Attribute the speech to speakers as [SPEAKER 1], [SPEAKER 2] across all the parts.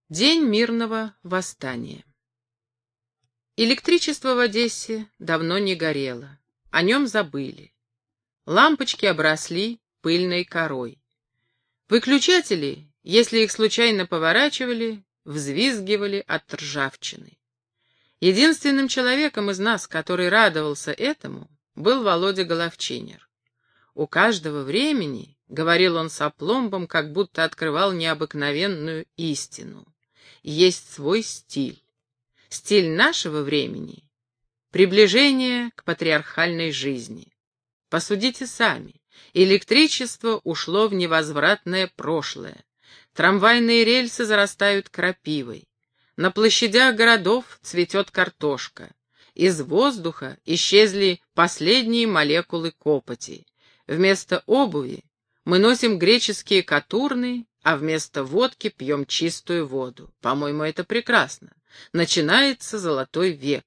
[SPEAKER 1] День мирного восстания. Электричество в Одессе давно не горело. О нем забыли. Лампочки обросли пыльной корой. Выключатели, если их случайно поворачивали, взвизгивали от ржавчины. Единственным человеком из нас, который радовался этому, был Володя Головчинер. «У каждого времени, — говорил он с опломбом, как будто открывал необыкновенную истину, — есть свой стиль. Стиль нашего времени — приближение к патриархальной жизни. Посудите сами, электричество ушло в невозвратное прошлое, трамвайные рельсы зарастают крапивой, на площадях городов цветет картошка, из воздуха исчезли последние молекулы копоти, вместо обуви мы носим греческие катурны, а вместо водки пьем чистую воду. По-моему, это прекрасно. Начинается золотой век.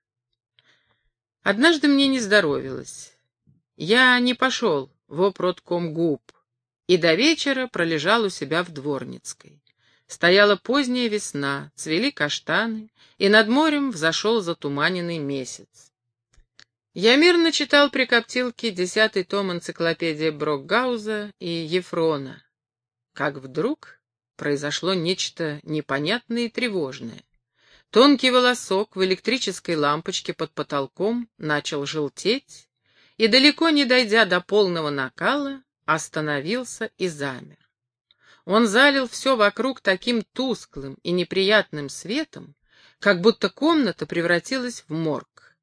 [SPEAKER 1] Однажды мне не здоровилось. Я не пошел в опродкомгуб и до вечера пролежал у себя в Дворницкой. Стояла поздняя весна, цвели каштаны, и над морем взошел затуманенный месяц. Я мирно читал при коптилке 10-й том энциклопедии Брокгауза и Ефрона. Как вдруг произошло нечто непонятное и тревожное. Тонкий волосок в электрической лампочке под потолком начал желтеть, и, далеко не дойдя до полного накала, остановился и замер. Он залил все вокруг таким тусклым и неприятным светом, как будто комната превратилась в морг.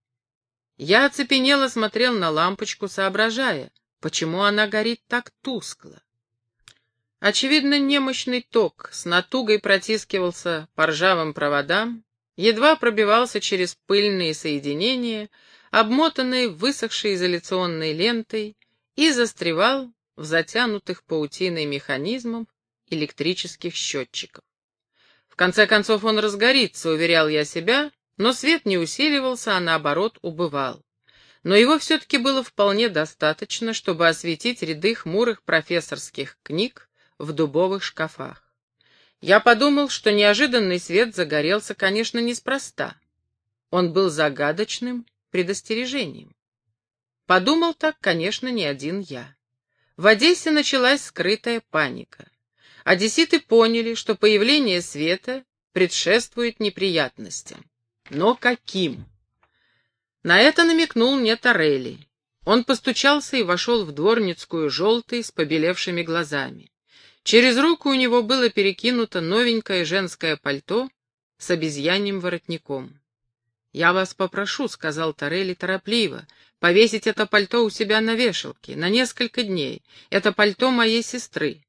[SPEAKER 1] Я оцепенело смотрел на лампочку, соображая, почему она горит так тускло. Очевидно, немощный ток с натугой протискивался по ржавым проводам, едва пробивался через пыльные соединения, обмотанные высохшей изоляционной лентой, и застревал в затянутых паутиной механизмов электрических счетчиков. В конце концов он разгорится, уверял я себя, но свет не усиливался, а наоборот убывал. Но его все-таки было вполне достаточно, чтобы осветить ряды хмурых профессорских книг в дубовых шкафах. Я подумал, что неожиданный свет загорелся, конечно, неспроста. Он был загадочным предостережением. Подумал так, конечно, не один я. В Одессе началась скрытая паника. Одесситы поняли, что появление света предшествует неприятностям. Но каким? На это намекнул мне Торелли. Он постучался и вошел в Дворницкую желтый с побелевшими глазами. Через руку у него было перекинуто новенькое женское пальто с обезьяньим воротником. «Я вас попрошу», — сказал Торелли торопливо, — «повесить это пальто у себя на вешалке на несколько дней. Это пальто моей сестры».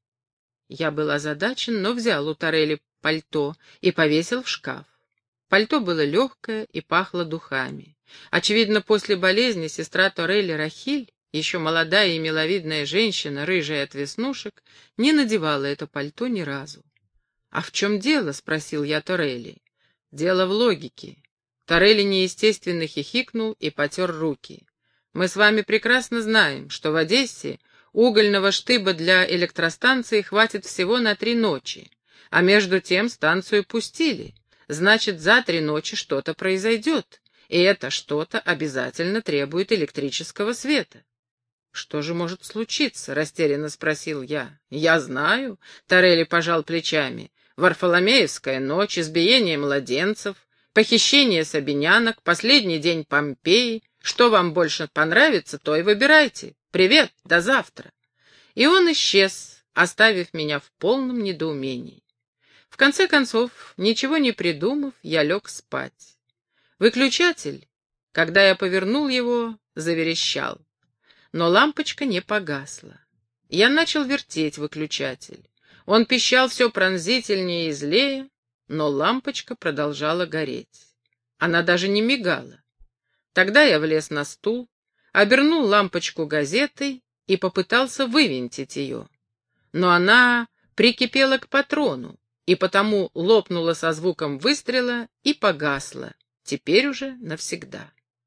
[SPEAKER 1] Я был озадачен, но взял у Торелли пальто и повесил в шкаф. Пальто было легкое и пахло духами. Очевидно, после болезни сестра Торелли Рахиль, еще молодая и миловидная женщина, рыжая от веснушек, не надевала это пальто ни разу. «А в чем дело?» — спросил я Торелли. «Дело в логике». Торелли неестественно хихикнул и потер руки. «Мы с вами прекрасно знаем, что в Одессе угольного штыба для электростанции хватит всего на 3 ночи, а между тем станцию пустили. Значит, за 3 ночи что-то произойдет, и это что-то обязательно требует электрического света». «Что же может случиться?» — растерянно спросил я. «Я знаю», — Торелли пожал плечами. «Варфоломеевская ночь, избиение младенцев, похищение сабинянок, последний день Помпеи. Что вам больше понравится, то и выбирайте. Привет, до завтра». И он исчез, оставив меня в полном недоумении. В конце концов, ничего не придумав, я лег спать. Выключатель, когда я повернул его, заверещал. Но лампочка не погасла. Я начал вертеть выключатель. Он пищал все пронзительнее и злее, но лампочка продолжала гореть. Она даже не мигала. Тогда я влез на стул, обернул лампочку газетой и попытался вывинтить ее. Но она прикипела к патрону, и потому лопнула со звуком выстрела и погасла, теперь уже навсегда.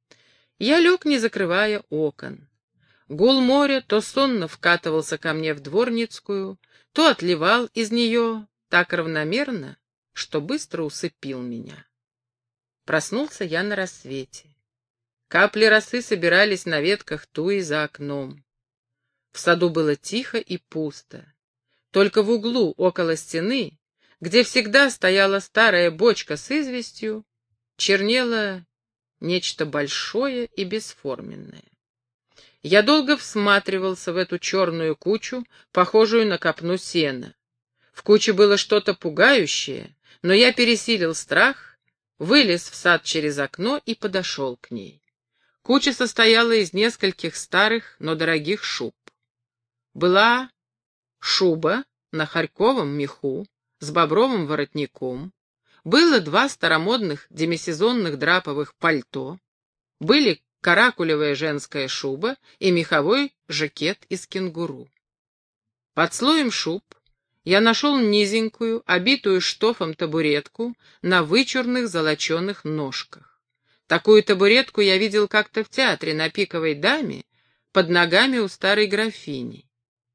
[SPEAKER 1] Я лег, не закрывая окон. Гул моря то сонно вкатывался ко мне в Дворницкую, то отливал из нее так равномерно, что быстро усыпил меня. Проснулся я на рассвете. Капли росы собирались на ветках туи за окном. В саду было тихо и пусто. Только в углу, около стены, где всегда стояла старая бочка с известью, чернело нечто большое и бесформенное. Я долго всматривался в эту черную кучу, похожую на копну сена. В куче было что-то пугающее, но я пересилил страх, вылез в сад через окно и подошел к ней. Куча состояла из нескольких старых, но дорогих шуб. Была шуба на харьковом меху с бобровым воротником, было 2 старомодных демисезонных драповых пальто, были каракулевая женская шуба и меховой жакет из кенгуру. Под слоем шуб я нашел низенькую, обитую штофом табуретку на вычурных золоченых ножках. Такую табуретку я видел как-то в театре на Пиковой даме под ногами у старой графини.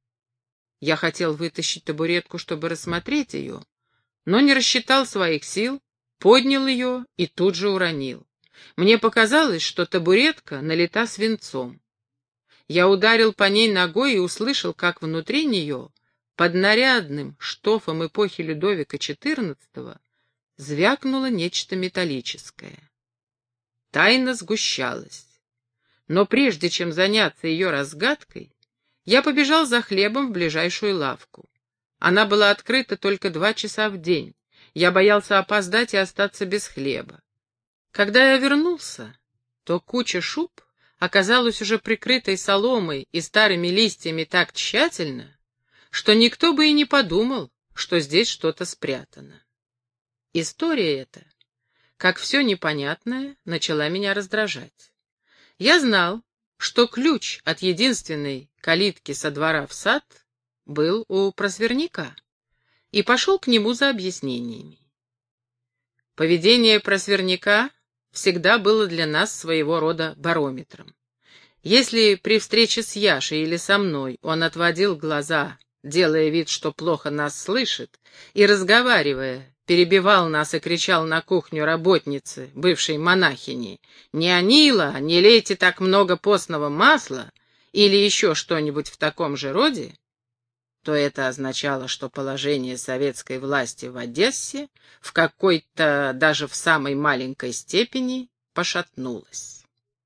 [SPEAKER 1] Я хотел вытащить табуретку, чтобы рассмотреть ее, но не рассчитал своих сил, поднял ее и тут же уронил. Мне показалось, что табуретка налита свинцом. Я ударил по ней ногой и услышал, как внутри нее, под нарядным штофом эпохи Людовика XIV, звякнуло нечто металлическое. Тайна сгущалась. Но прежде чем заняться ее разгадкой, я побежал за хлебом в ближайшую лавку. Она была открыта только 2 часа в день. Я боялся опоздать и остаться без хлеба. Когда я вернулся, то куча шуб оказалась уже прикрытой соломой и старыми листьями так тщательно, что никто бы и не подумал, что здесь что-то спрятано. История эта, как все непонятное, начала меня раздражать. Я знал, что ключ от единственной калитки со двора в сад был у просверняка, и пошел к нему за объяснениями. Поведение просверняка всегда было для нас своего рода барометром. Если при встрече с Яшей или со мной он отводил глаза, делая вид, что плохо нас слышит, и, разговаривая, перебивал нас и кричал на кухню работницы, бывшей монахини: «Не Анила, не лейте так много постного масла», или еще что-нибудь в таком же роде, то это означало, что положение советской власти в Одессе в какой-то, даже в самой маленькой степени, пошатнулось.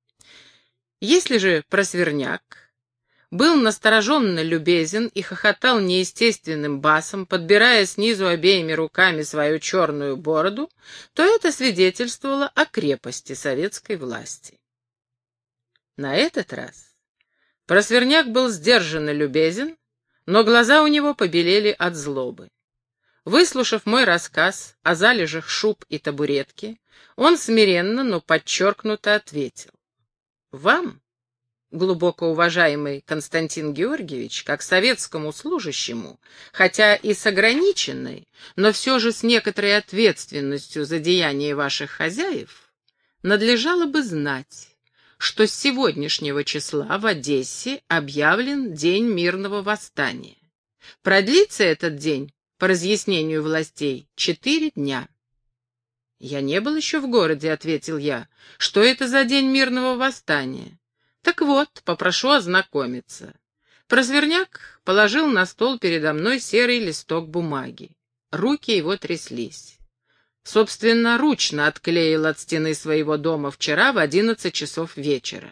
[SPEAKER 1] Если же просверняк был настороженно любезен и хохотал неестественным басом, подбирая снизу обеими руками свою черную бороду, то это свидетельствовало о крепости советской власти. На этот раз просверняк был сдержанно любезен, но глаза у него побелели от злобы. Выслушав мой рассказ о залежах шуб и табуретки, он смиренно, но подчеркнуто ответил: «Вам, глубоко уважаемый Константин Георгиевич, как советскому служащему, хотя и с ограниченной, но все же с некоторой ответственностью за деяния ваших хозяев, надлежало бы знать, что с сегодняшнего числа в Одессе объявлен День мирного восстания. Продлится этот день, по разъяснению властей, 4 дня. «Я не был еще в городе», — ответил я. «Что это за День мирного восстания?» «Так вот, попрошу ознакомиться». Просверняк положил на стол передо мной серый листок бумаги. Руки его тряслись. Собственноручно отклеил от стены своего дома вчера в 11 часов вечера.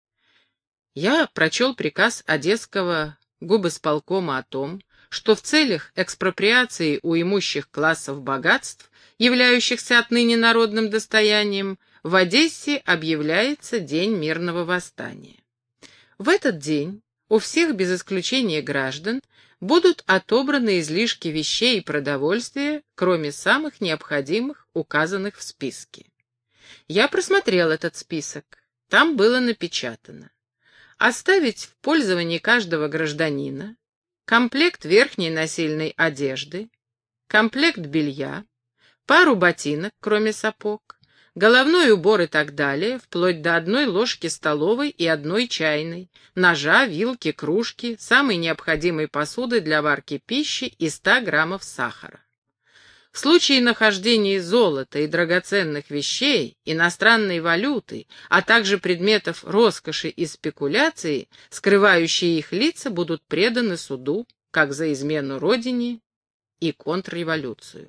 [SPEAKER 1] Я прочел приказ Одесского губисполкома о том, что в целях экспроприации у имущих классов богатств, являющихся отныне народным достоянием, в Одессе объявляется День мирного восстания. В этот день у всех без исключения граждан будут отобраны излишки вещей и продовольствия, кроме самых необходимых, указанных в списке. Я просмотрел этот список. Там было напечатано: оставить в пользовании каждого гражданина комплект верхней насильной одежды, комплект белья, пару ботинок, кроме сапог, головной убор и так далее, вплоть до 1 ложки столовой и 1 чайной, ножа, вилки, кружки, самой необходимой посуды для варки пищи и 100 граммов сахара. В случае нахождения золота и драгоценных вещей, иностранной валюты, а также предметов роскоши и спекуляции, скрывающие их лица будут преданы суду, как за измену родине и контрреволюцию.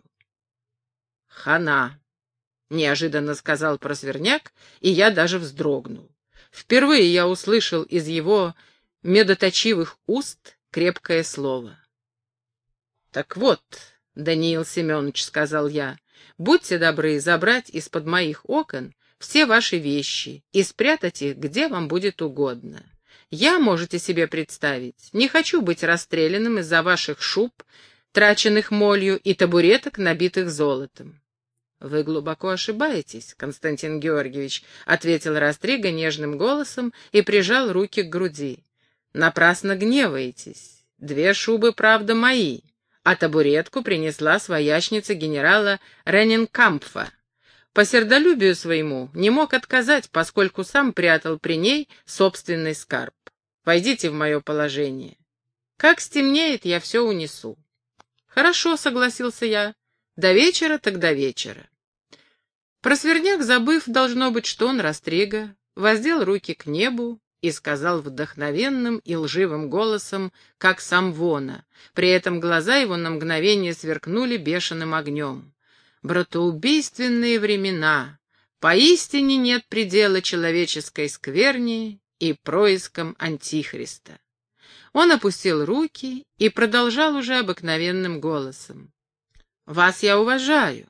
[SPEAKER 1] «Хана!» — неожиданно сказал Просверняк, и я даже вздрогнул. Впервые я услышал из его медоточивых уст крепкое слово. «Так вот, Даниил Семенович, — сказал я, — будьте добры забрать из-под моих окон все ваши вещи и спрятать их, где вам будет угодно. Я, можете себе представить, не хочу быть расстрелянным из-за ваших шуб, траченных молью, и табуреток, набитых золотом». «Вы глубоко ошибаетесь, Константин Георгиевич», — ответил Растрига нежным голосом и прижал руки к груди. «Напрасно гневаетесь. 2 шубы, правда, мои, а табуретку принесла своячница генерала Рененкампфа. По сердолюбию своему не мог отказать, поскольку сам прятал при ней собственный скарб. Войдите в мое положение. Как стемнеет, я все унесу». «Хорошо», — согласился я. «До вечера, так до вечера». Просверняк, забыв, должно быть, что он Растрига, воздел руки к небу и сказал вдохновенным и лживым голосом, как Самвона. При этом глаза его на мгновение сверкнули бешеным огнем. «Братоубийственные времена! Поистине нет предела человеческой скверни и проискам Антихриста». Он опустил руки и продолжал уже обыкновенным голосом. «Вас я уважаю.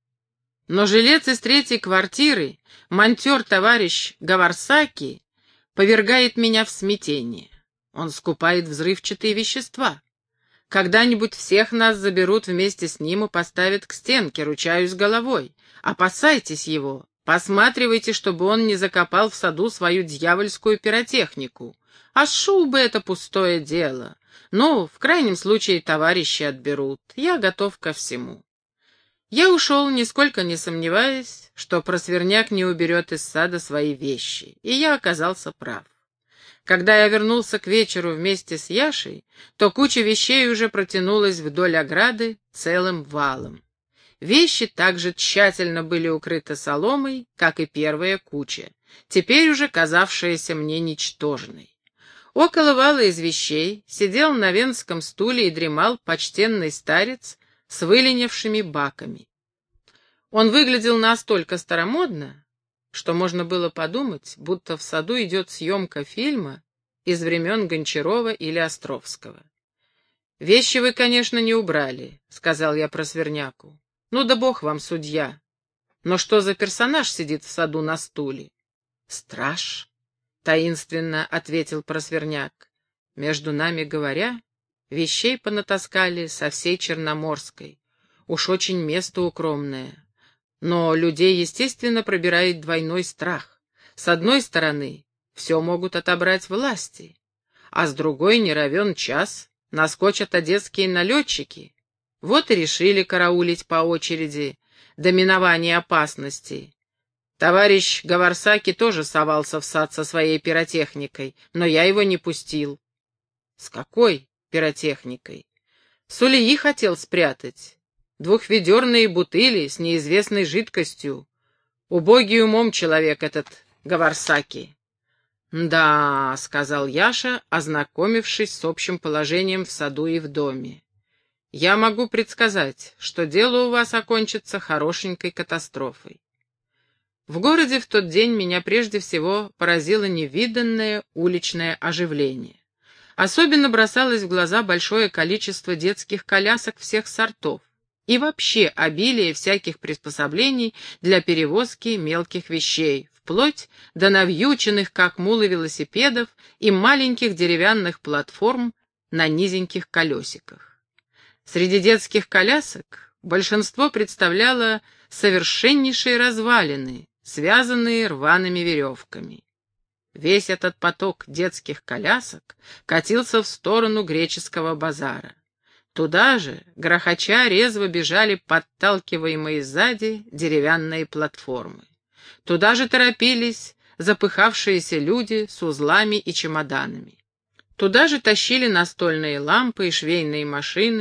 [SPEAKER 1] Но жилец из 3-й квартиры, монтер товарищ Гаварсаки, повергает меня в смятение. Он скупает взрывчатые вещества. Когда-нибудь всех нас заберут вместе с ним и поставят к стенке, ручаюсь головой. Опасайтесь его, посматривайте, чтобы он не закопал в саду свою дьявольскую пиротехнику. А шубы — это пустое дело. Ну, в крайнем случае, товарищи отберут. Я готов ко всему». Я ушел, нисколько не сомневаясь, что Просверняк не уберет из сада свои вещи, и я оказался прав. Когда я вернулся к вечеру вместе с Яшей, то куча вещей уже протянулась вдоль ограды целым валом. Вещи также тщательно были укрыты соломой, как и первая куча, теперь уже казавшаяся мне ничтожной. Около вала из вещей сидел на венском стуле и дремал почтенный старец с выленившими баками. Он выглядел настолько старомодно, что можно было подумать, будто в саду идет съемка фильма из времен Гончарова или Островского. «Вещи вы, конечно, не убрали», — сказал я Просверняку. «Ну да бог вам судья. Но что за персонаж сидит в саду на стуле?» «Страж», — таинственно ответил Просверняк. «Между нами говоря, вещей понатаскали со всей Черноморской. Уж очень место укромное. Но людей, естественно, пробирает двойной страх. С одной стороны, все могут отобрать власти, а с другой, не равен час, наскочат одесские налетчики. Вот и решили караулить по очереди до минования опасности. Товарищ Гаварсаки тоже совался в сад со своей пиротехникой, но я его не пустил». «С какой пиротехникой?» «Сулеи хотел спрятать. 2-ведерные бутыли с неизвестной жидкостью. Убогий умом человек этот Гаварсаки». «Да», — сказал Яша, ознакомившись с общим положением в саду и в доме. «Я могу предсказать, что дело у вас окончится хорошенькой катастрофой». В городе в тот день меня прежде всего поразило невиданное уличное оживление. Особенно бросалось в глаза большое количество детских колясок всех сортов и вообще обилие всяких приспособлений для перевозки мелких вещей, вплоть до навьюченных, как мулы, велосипедов и маленьких деревянных платформ на низеньких колесиках. Среди детских колясок большинство представляло совершеннейшие развалины, связанные рваными веревками. Весь этот поток детских колясок катился в сторону греческого базара. Туда же, грохоча, резво бежали подталкиваемые сзади деревянные платформы. Туда же торопились запыхавшиеся люди с узлами и чемоданами. Туда же тащили настольные лампы и швейные машины,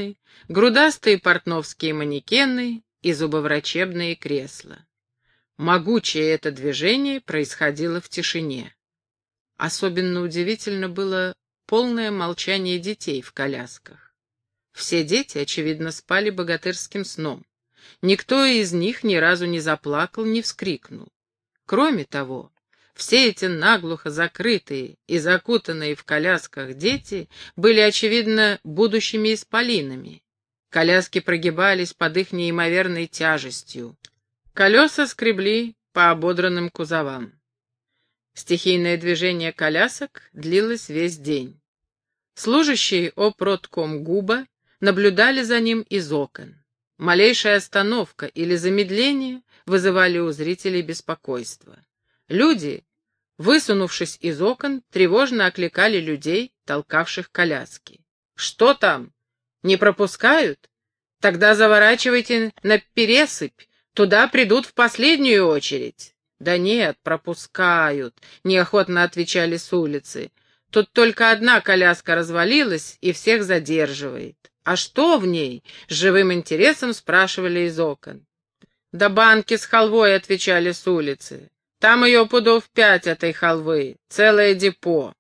[SPEAKER 1] грудастые портновские манекены и зубоврачебные кресла. Могучее это движение происходило в тишине. Особенно удивительно было полное молчание детей в колясках. Все дети, очевидно, спали богатырским сном. Никто из них ни разу не заплакал, не вскрикнул. Кроме того, все эти наглухо закрытые и закутанные в колясках дети были, очевидно, будущими исполинами. Коляски прогибались под их неимоверной тяжестью. Колеса скребли по ободранным кузовам. Стихийное движение колясок длилось весь день. Служащие опродкомгуба наблюдали за ним из окон. Малейшая остановка или замедление вызывали у зрителей беспокойство. Люди, высунувшись из окон, тревожно окликали людей, толкавших коляски. «Что там? Не пропускают? Тогда заворачивайте на пересыпь, туда придут в последнюю очередь». «Да нет, пропускают», — неохотно отвечали с улицы. «Тут только одна коляска развалилась и всех задерживает». «А что в ней?» — с живым интересом спрашивали из окон. «Да банки с халвой», — отвечали с улицы. «Там ее пудов 5 этой халвы, целое депо».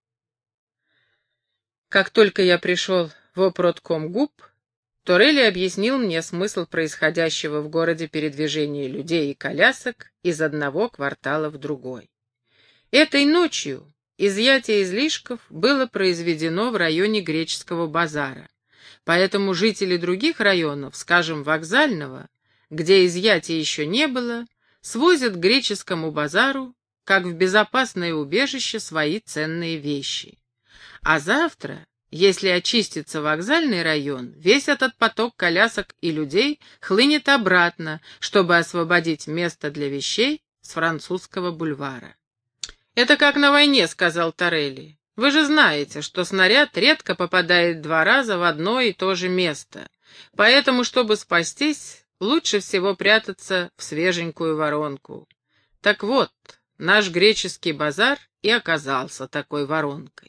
[SPEAKER 1] Как только я пришел в опродкомгуб, Торелли объяснил мне смысл происходящего в городе передвижения людей и колясок из одного квартала в другой. Этой ночью изъятие излишков было произведено в районе Греческого базара, поэтому жители других районов, скажем, Вокзального, где изъятия еще не было, свозят к Греческому базару, как в безопасное убежище, свои ценные вещи. А завтра, если очистится Вокзальный район, весь этот поток колясок и людей хлынет обратно, чтобы освободить место для вещей с Французского бульвара. «Это как на войне», — сказал Торелли. «Вы же знаете, что снаряд редко попадает 2 раза в одно и то же место. Поэтому, чтобы спастись, лучше всего прятаться в свеженькую воронку. Так вот, наш греческий базар и оказался такой воронкой».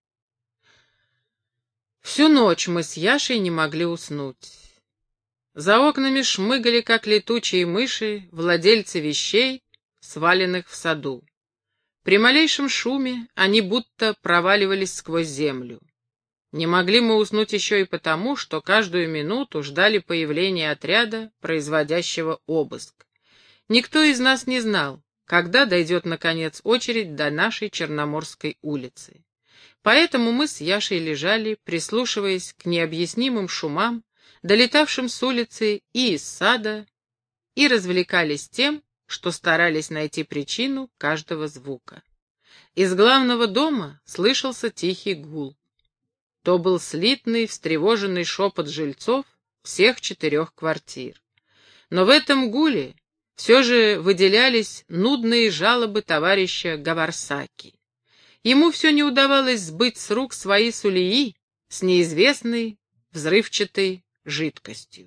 [SPEAKER 1] Всю ночь мы с Яшей не могли уснуть. За окнами шмыгали, как летучие мыши, владельцы вещей, сваленных в саду. При малейшем шуме они будто проваливались сквозь землю. Не могли мы уснуть еще и потому, что каждую минуту ждали появления отряда, производящего обыск. Никто из нас не знал, когда дойдет, наконец, очередь до нашей Черноморской улицы. Поэтому мы с Яшей лежали, прислушиваясь к необъяснимым шумам, долетавшим с улицы и из сада, и развлекались тем, что старались найти причину каждого звука. Из главного дома слышался тихий гул. То был слитный, встревоженный шепот жильцов всех 4 квартир. Но в этом гуле все же выделялись нудные жалобы товарища Гаварсаки. Ему все не удавалось сбыть с рук свои сулеи с неизвестной взрывчатой жидкостью.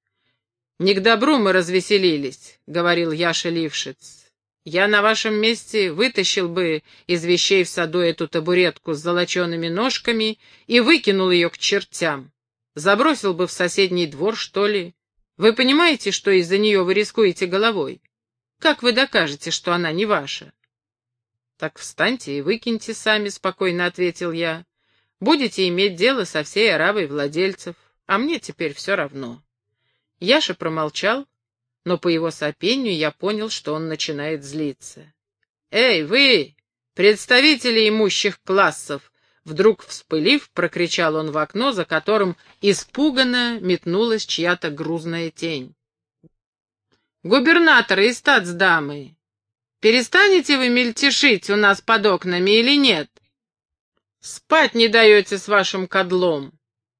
[SPEAKER 1] «Не к добру мы развеселились», — говорил Яша Лившиц. «Я на вашем месте вытащил бы из вещей в саду эту табуретку с золочеными ножками и выкинул ее к чертям. Забросил бы в соседний двор, что ли. Вы понимаете, что из-за нее вы рискуете головой? Как вы докажете, что она не ваша?» «Так встаньте и выкиньте сами», — спокойно ответил я. «Будете иметь дело со всей аравой владельцев, а мне теперь все равно». Яша промолчал, но по его сопению я понял, что он начинает злиться. «Эй, вы, представители имущих классов!» Вдруг вспылив, прокричал он в окно, за которым испуганно метнулась чья-то грузная тень. «Губернаторы и статсдамы! Перестанете вы мельтешить у нас под окнами или нет? Спать не даете с вашим кодлом!»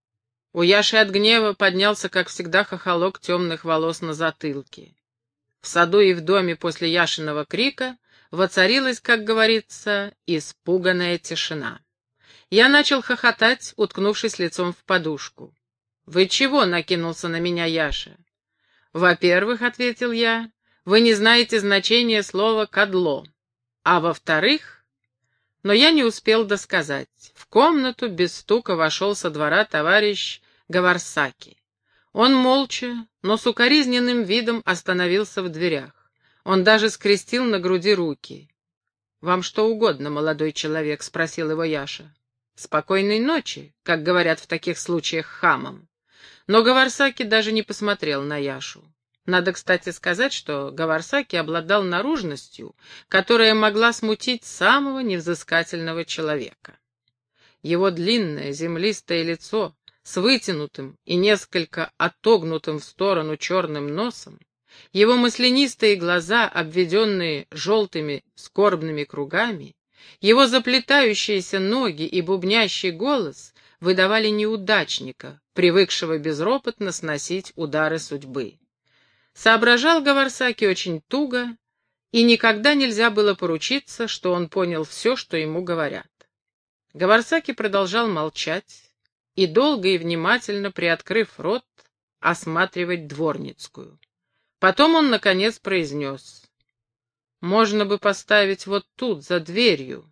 [SPEAKER 1] У Яши от гнева поднялся, как всегда, хохолок темных волос на затылке. В саду и в доме после Яшиного крика воцарилась, как говорится, испуганная тишина. Я начал хохотать, уткнувшись лицом в подушку. «Вы чего?» — накинулся на меня Яша. «Во-первых, — ответил я, — вы не знаете значения слова «кадло». А во-вторых...» Но я не успел досказать. В комнату без стука вошел со двора товарищ Гаварсаки. Он молча, но с укоризненным видом остановился в дверях. Он даже скрестил на груди руки. «Вам что угодно, молодой человек?» — спросил его Яша. «Спокойной ночи», как говорят в таких случаях хамам. Но Гаварсаки даже не посмотрел на Яшу. Надо, кстати, сказать, что Гаварсаки обладал наружностью, которая могла смутить самого невзыскательного человека. Его длинное землистое лицо с вытянутым и несколько отогнутым в сторону черным носом, его маслянистые глаза, обведенные желтыми скорбными кругами, его заплетающиеся ноги и бубнящий голос выдавали неудачника, привыкшего безропотно сносить удары судьбы. Соображал Гаварсаки очень туго, и никогда нельзя было поручиться, что он понял все, что ему говорят. Гаварсаки продолжал молчать и, долго и внимательно приоткрыв рот, осматривать Дворницкую. Потом он, наконец, произнес: «Можно бы поставить вот тут, за дверью».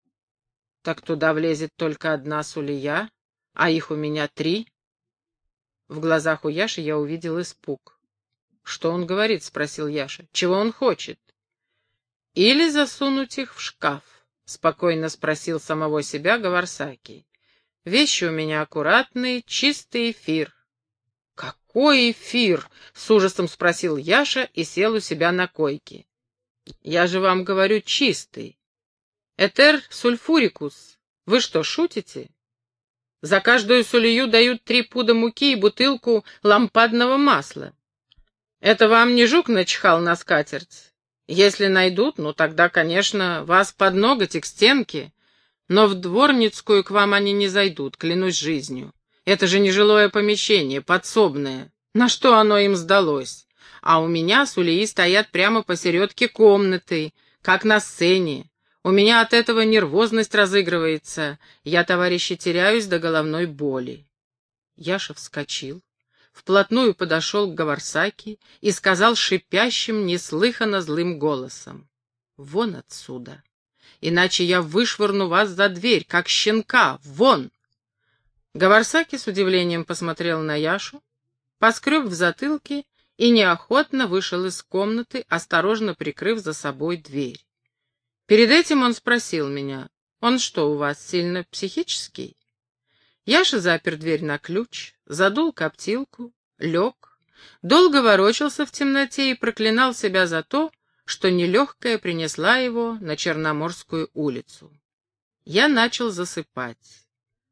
[SPEAKER 1] «Так туда влезет только одна сулия, а их у меня 3». В глазах у Яши я увидел испуг. «Что он говорит?» — спросил Яша. «Чего он хочет?» «Или засунуть их в шкаф?» — спокойно спросил самого себя Гаварсаки. «Вещи у меня аккуратные, чистый эфир». «Какой эфир?» — с ужасом спросил Яша и сел у себя на койке. «Я же вам говорю чистый. Этер сульфурикус. Вы что, шутите? За каждую сулию дают 3 пуда муки и бутылку лампадного масла. Это вам не жук начихал на скатерть? Если найдут, ну тогда, конечно, вас под ноготь и к стенке, но в Дворницкую к вам они не зайдут, клянусь жизнью. Это же не жилое помещение, подсобное. На что оно им сдалось? А у меня сулии стоят прямо посередке комнаты, как на сцене. У меня от этого нервозность разыгрывается. Я, товарищи, теряюсь до головной боли». Яша вскочил, вплотную подошел к Гаварсаки и сказал шипящим, неслыханно злым голосом: «Вон отсюда, иначе я вышвырну вас за дверь, как щенка, вон!» Гаварсаки с удивлением посмотрел на Яшу, поскреб в затылке и неохотно вышел из комнаты, осторожно прикрыв за собой дверь. Перед этим он спросил меня: «Он что, у вас сильно психический?» Яша запер дверь на ключ, задул коптилку, лег, долго ворочался в темноте и проклинал себя за то, что нелегкая принесла его на Черноморскую улицу. Я начал засыпать.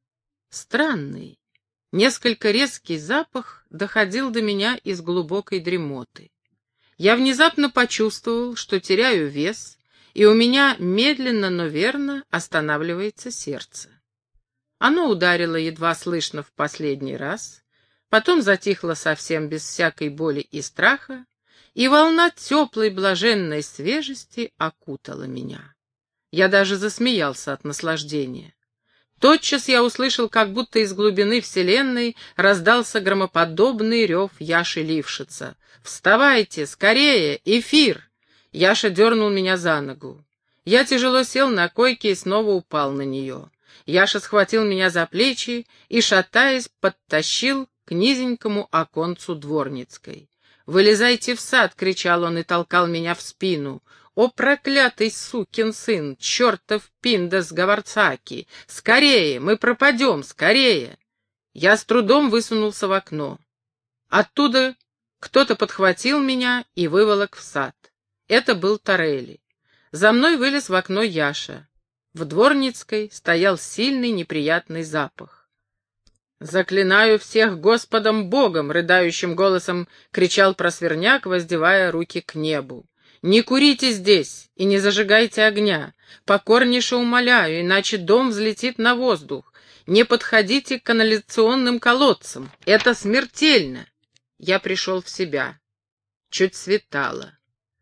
[SPEAKER 1] Странный, несколько резкий запах доходил до меня из глубокой дремоты. Я внезапно почувствовал, что теряю вес, и у меня медленно, но верно останавливается сердце. Оно ударило едва слышно в последний раз, потом затихло совсем без всякой боли и страха, и волна теплой блаженной свежести окутала меня. Я даже засмеялся от наслаждения. Тотчас я услышал, как будто из глубины вселенной раздался громоподобный рев Яши Лившица. «Вставайте, скорее, эфир!» Яша дернул меня за ногу. Я тяжело сел на койке и снова упал на нее. Яша схватил меня за плечи и, шатаясь, подтащил к низенькому оконцу Дворницкой. «Вылезайте в сад!» — кричал он и толкал меня в спину. «О, проклятый сукин сын! Чертов пиндас Гаварсаки! Скорее! Мы пропадем! Скорее!» Я с трудом высунулся в окно. Оттуда кто-то подхватил меня и выволок в сад. Это был Торелли. За мной вылез в окно Яша. В Дворницкой стоял сильный неприятный запах. «Заклинаю всех Господом Богом!» — рыдающим голосом кричал Просверняк, воздевая руки к небу. «Не курите здесь и не зажигайте огня. Покорнейше умоляю, иначе дом взлетит на воздух. Не подходите к канализационным колодцам. Это смертельно!» Я пришел в себя. Чуть светало.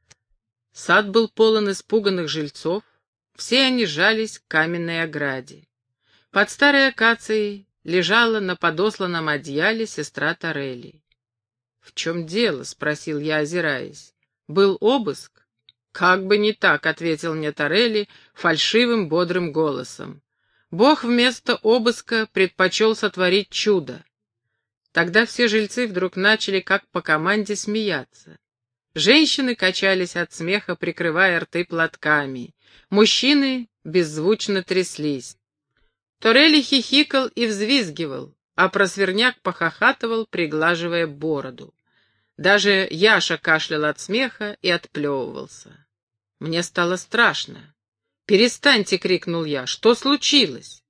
[SPEAKER 1] Сад был полон испуганных жильцов. Все они жались к каменной ограде. Под старой акацией лежала на подосланном одеяле сестра Торелли. «В чем дело?» — спросил я, озираясь. «Был обыск?» «Как бы не так», — ответил мне Торелли фальшивым бодрым голосом. «Бог вместо обыска предпочел сотворить чудо. Тогда все жильцы вдруг начали как по команде смеяться. Женщины качались от смеха, прикрывая рты платками. Мужчины беззвучно тряслись. Торелли хихикал и взвизгивал, а Просверняк похохатывал, приглаживая бороду. Даже Яша кашлял от смеха и отплевывался. Мне стало страшно. «Перестаньте!» — крикнул я. «Что случилось?»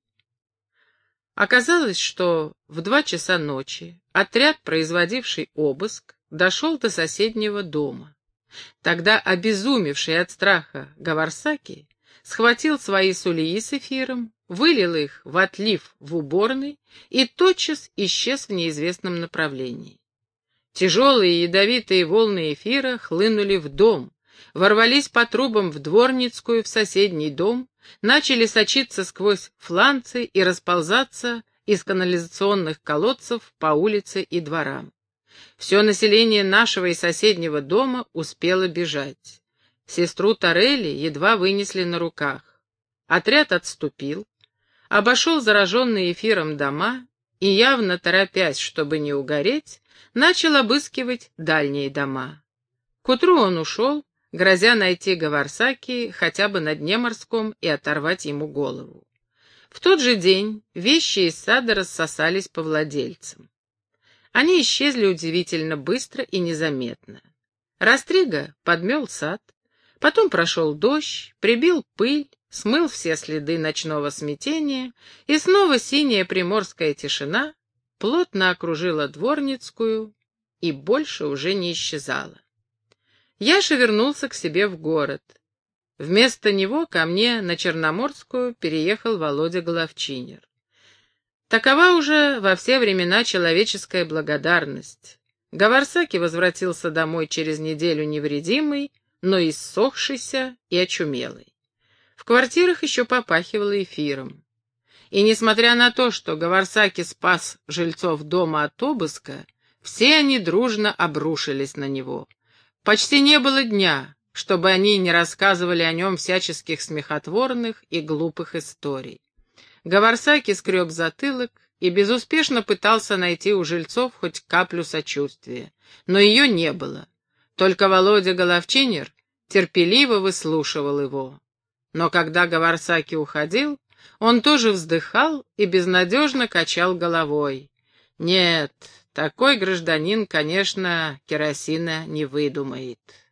[SPEAKER 1] Оказалось, что в 2 часа ночи отряд, производивший обыск, дошел до соседнего дома. Тогда обезумевший от страха Гаварсаки схватил свои сулии с эфиром, вылил их в отлив в уборной и тотчас исчез в неизвестном направлении. Тяжелые ядовитые волны эфира хлынули в дом, ворвались по трубам в Дворницкую, в соседний дом, начали сочиться сквозь фланцы и расползаться из канализационных колодцев по улице и дворам. Все население нашего и соседнего дома успело бежать. Сестру Торелли едва вынесли на руках. Отряд отступил, обошел зараженные эфиром дома и, явно торопясь, чтобы не угореть, начал обыскивать дальние дома. К утру он ушел, грозя найти Гаварсаки хотя бы на дне морском и оторвать ему голову. В тот же день вещи из сада рассосались по владельцам. Они исчезли удивительно быстро и незаметно. Растрига подмел сад, потом прошел дождь, прибил пыль, смыл все следы ночного смятения, и снова синяя приморская тишина плотно окружила Дворницкую и больше уже не исчезала. Яша вернулся к себе в город. Вместо него ко мне на Черноморскую переехал Володя Головчинер. Такова уже во все времена человеческая благодарность. Гаварсаки возвратился домой через неделю невредимый, но иссохшийся и очумелый. В квартирах еще попахивало эфиром. И несмотря на то, что Гаварсаки спас жильцов дома от обыска, все они дружно обрушились на него. Почти не было дня, чтобы они не рассказывали о нем всяческих смехотворных и глупых историй. Гаварсаки скреб затылок и безуспешно пытался найти у жильцов хоть каплю сочувствия, но ее не было. Только Володя Головчинер терпеливо выслушивал его. Но когда Гаварсаки уходил, он тоже вздыхал и безнадежно качал головой. Нет, такой гражданин, конечно, керосина не выдумает.